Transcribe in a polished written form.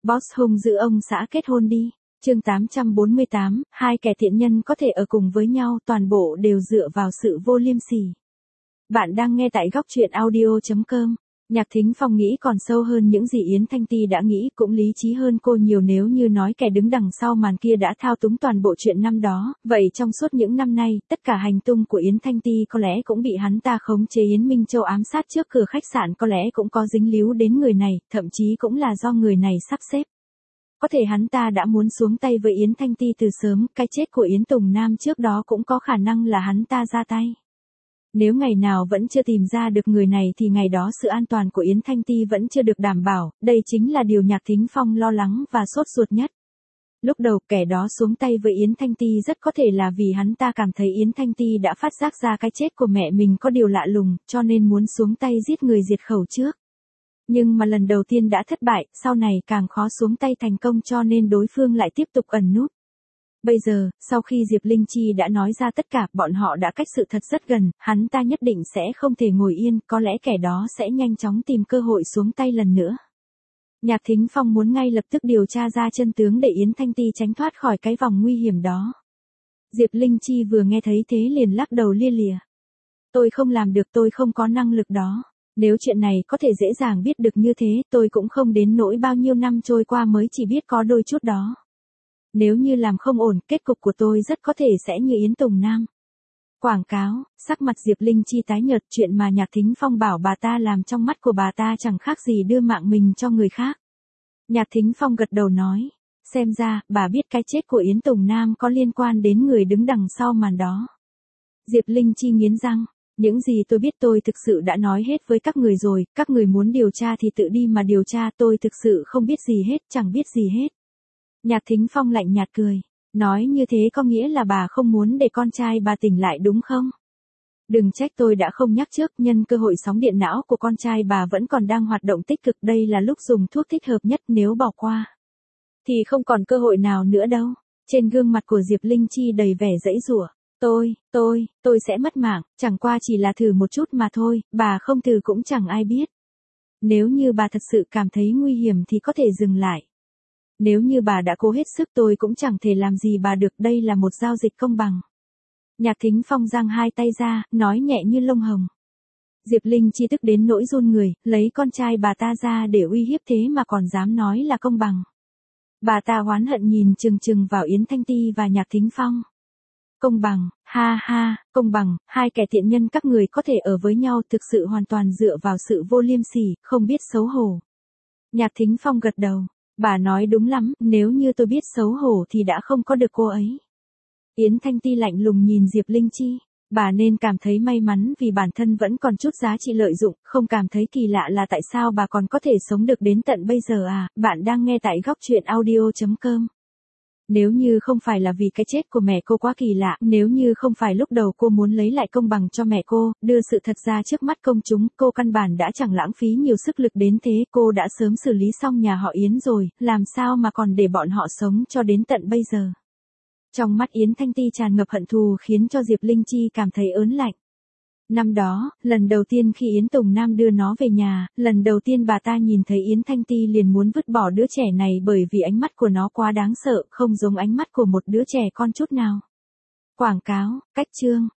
Boss hung dữ ông xã kết hôn đi. Chương 848, hai kẻ thiện nhân có thể ở cùng với nhau, toàn bộ đều dựa vào sự vô liêm sỉ. Bạn đang nghe tại góc truyện audio.com. Nhạc Thính Phong nghĩ còn sâu hơn những gì Yến Thanh Ti đã nghĩ, cũng lý trí hơn cô nhiều nếu như nói kẻ đứng đằng sau màn kia đã thao túng toàn bộ chuyện năm đó, vậy trong suốt những năm nay, tất cả hành tung của Yến Thanh Ti có lẽ cũng bị hắn ta khống chế. Yến Minh Châu ám sát trước cửa khách sạn có lẽ cũng có dính líu đến người này, thậm chí cũng là do người này sắp xếp. Có thể hắn ta đã muốn xuống tay với Yến Thanh Ti từ sớm, cái chết của Yến Tùng Nam trước đó cũng có khả năng là hắn ta ra tay. Nếu ngày nào vẫn chưa tìm ra được người này thì ngày đó sự an toàn của Yến Thanh Ti vẫn chưa được đảm bảo, đây chính là điều Nhạc Thính Phong lo lắng và sốt ruột nhất. Lúc đầu kẻ đó xuống tay với Yến Thanh Ti rất có thể là vì hắn ta cảm thấy Yến Thanh Ti đã phát giác ra cái chết của mẹ mình có điều lạ lùng, cho nên muốn xuống tay giết người diệt khẩu trước. Nhưng mà lần đầu tiên đã thất bại, sau này càng khó xuống tay thành công cho nên đối phương lại tiếp tục ẩn núp. Bây giờ, sau khi Diệp Linh Chi đã nói ra tất cả, bọn họ đã cách sự thật rất gần, hắn ta nhất định sẽ không thể ngồi yên, có lẽ kẻ đó sẽ nhanh chóng tìm cơ hội xuống tay lần nữa. Nhạc Thính Phong muốn ngay lập tức điều tra ra chân tướng để Yến Thanh Ti tránh thoát khỏi cái vòng nguy hiểm đó. Diệp Linh Chi vừa nghe thấy thế liền lắc đầu lia lịa. Tôi không làm được, tôi không có năng lực đó. Nếu chuyện này có thể dễ dàng biết được như thế, tôi cũng không đến nỗi bao nhiêu năm trôi qua mới chỉ biết có đôi chút đó. Nếu như làm không ổn, kết cục của tôi rất có thể sẽ như Yến Tùng Nam. Quảng cáo, sắc mặt Diệp Linh Chi tái nhợt, chuyện mà Nhạc Thính Phong bảo bà ta làm trong mắt của bà ta chẳng khác gì đưa mạng mình cho người khác. Nhạc Thính Phong gật đầu nói, xem ra, bà biết cái chết của Yến Tùng Nam có liên quan đến người đứng đằng sau màn đó. Diệp Linh Chi nghiến răng, những gì tôi biết tôi thực sự đã nói hết với các người rồi, các người muốn điều tra thì tự đi mà điều tra, tôi thực sự không biết gì hết, chẳng biết gì hết. Nhạc Thính Phong lạnh nhạt cười, nói như thế có nghĩa là bà không muốn để con trai bà tỉnh lại đúng không? Đừng trách tôi đã không nhắc trước, nhân cơ hội sóng điện não của con trai bà vẫn còn đang hoạt động tích cực, đây là lúc dùng thuốc thích hợp nhất, nếu bỏ qua thì không còn cơ hội nào nữa đâu. Trên gương mặt của Diệp Linh Chi đầy vẻ giãy giụa. Tôi sẽ mất mạng, chẳng qua chỉ là thử một chút mà thôi, bà không thử cũng chẳng ai biết. Nếu như bà thật sự cảm thấy nguy hiểm thì có thể dừng lại. Nếu như bà đã cố hết sức tôi cũng chẳng thể làm gì bà được, đây là một giao dịch công bằng. Nhạc Thính Phong giang hai tay ra, nói nhẹ như lông hồng. Diệp Linh Chi tức đến nỗi run người, lấy con trai bà ta ra để uy hiếp thế mà còn dám nói là công bằng. Bà ta oán hận nhìn chừng chừng vào Yến Thanh Ti và Nhạc Thính Phong. Công bằng, ha ha, công bằng, hai kẻ thiện nhân các người có thể ở với nhau thực sự hoàn toàn dựa vào sự vô liêm sỉ, không biết xấu hổ. Nhạc Thính Phong gật đầu, bà nói đúng lắm, nếu như tôi biết xấu hổ thì đã không có được cô ấy. Yến Thanh Ti lạnh lùng nhìn Diệp Linh Chi, bà nên cảm thấy may mắn vì bản thân vẫn còn chút giá trị lợi dụng, không cảm thấy kỳ lạ là tại sao bà còn có thể sống được đến tận bây giờ à. Bạn đang nghe tại góc truyện audio.com. Nếu như không phải là vì cái chết của mẹ cô quá kỳ lạ, nếu như không phải lúc đầu cô muốn lấy lại công bằng cho mẹ cô, đưa sự thật ra trước mắt công chúng, cô căn bản đã chẳng lãng phí nhiều sức lực đến thế, cô đã sớm xử lý xong nhà họ Yến rồi, làm sao mà còn để bọn họ sống cho đến tận bây giờ. Trong mắt Yến Thanh Ti tràn ngập hận thù khiến cho Diệp Linh Chi cảm thấy ớn lạnh. Năm đó, lần đầu tiên khi Yến Tùng Nam đưa nó về nhà, lần đầu tiên bà ta nhìn thấy Yến Thanh Ti liền muốn vứt bỏ đứa trẻ này bởi vì ánh mắt của nó quá đáng sợ, không giống ánh mắt của một đứa trẻ con chút nào. Quảng cáo, cách chương,